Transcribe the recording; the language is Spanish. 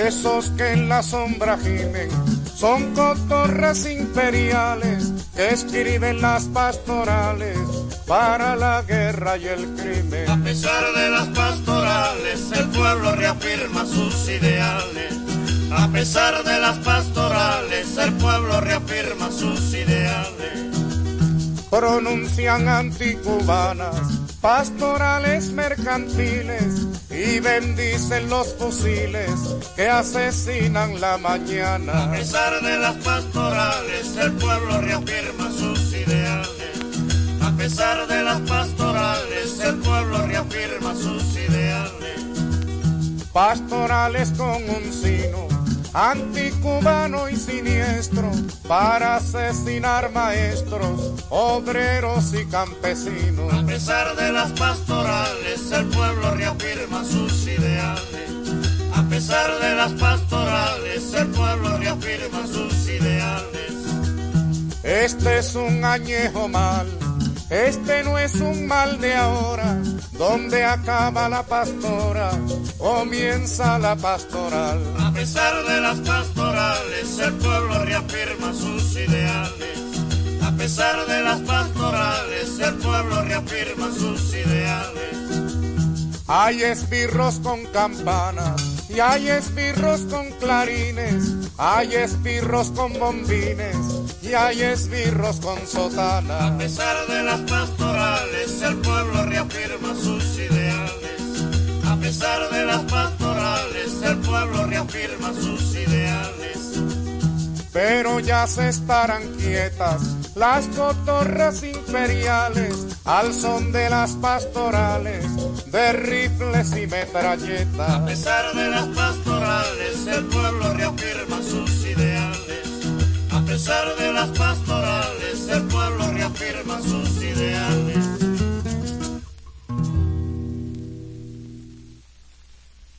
Esos que en la sombra gimen son cotorras imperiales que escriben las pastorales para la guerra y el crimen. A pesar de las pastorales, el pueblo reafirma sus ideales. A pesar de las pastorales, el pueblo reafirma sus ideales. Pronuncian anticubanas, pastorales mercantiles y bendicen los fusiles que asesinan la mañana. A pesar de las pastorales, el pueblo reafirma sus ideales. A pesar de las pastorales, el pueblo reafirma sus ideales. Pastorales con un sino anticubano y siniestro para asesinar maestros, obreros y campesinos. A pesar de las pastorales, el pueblo reafirma sus ideales. A pesar de las pastorales, el pueblo reafirma sus ideales. Este es un añejo mal, este no es un mal de ahora, donde acaba la pastora, comienza la pastoral. A pesar de las pastorales, el pueblo reafirma sus ideales. A pesar de las pastorales, el pueblo reafirma sus ideales. Hay esbirros con campanas y hay esbirros con clarines, hay esbirros con bombines y hay esbirros con sotana. A pesar de las pastorales, el pueblo reafirma sus ideales. A pesar de las pastorales, el pueblo reafirma sus ideales. Pero ya se estarán quietas las cotorras imperiales al son de las pastorales, de rifles y metralletas. A pesar de las pastorales, el pueblo reafirma sus ideales. A pesar de las pastorales, el pueblo reafirma sus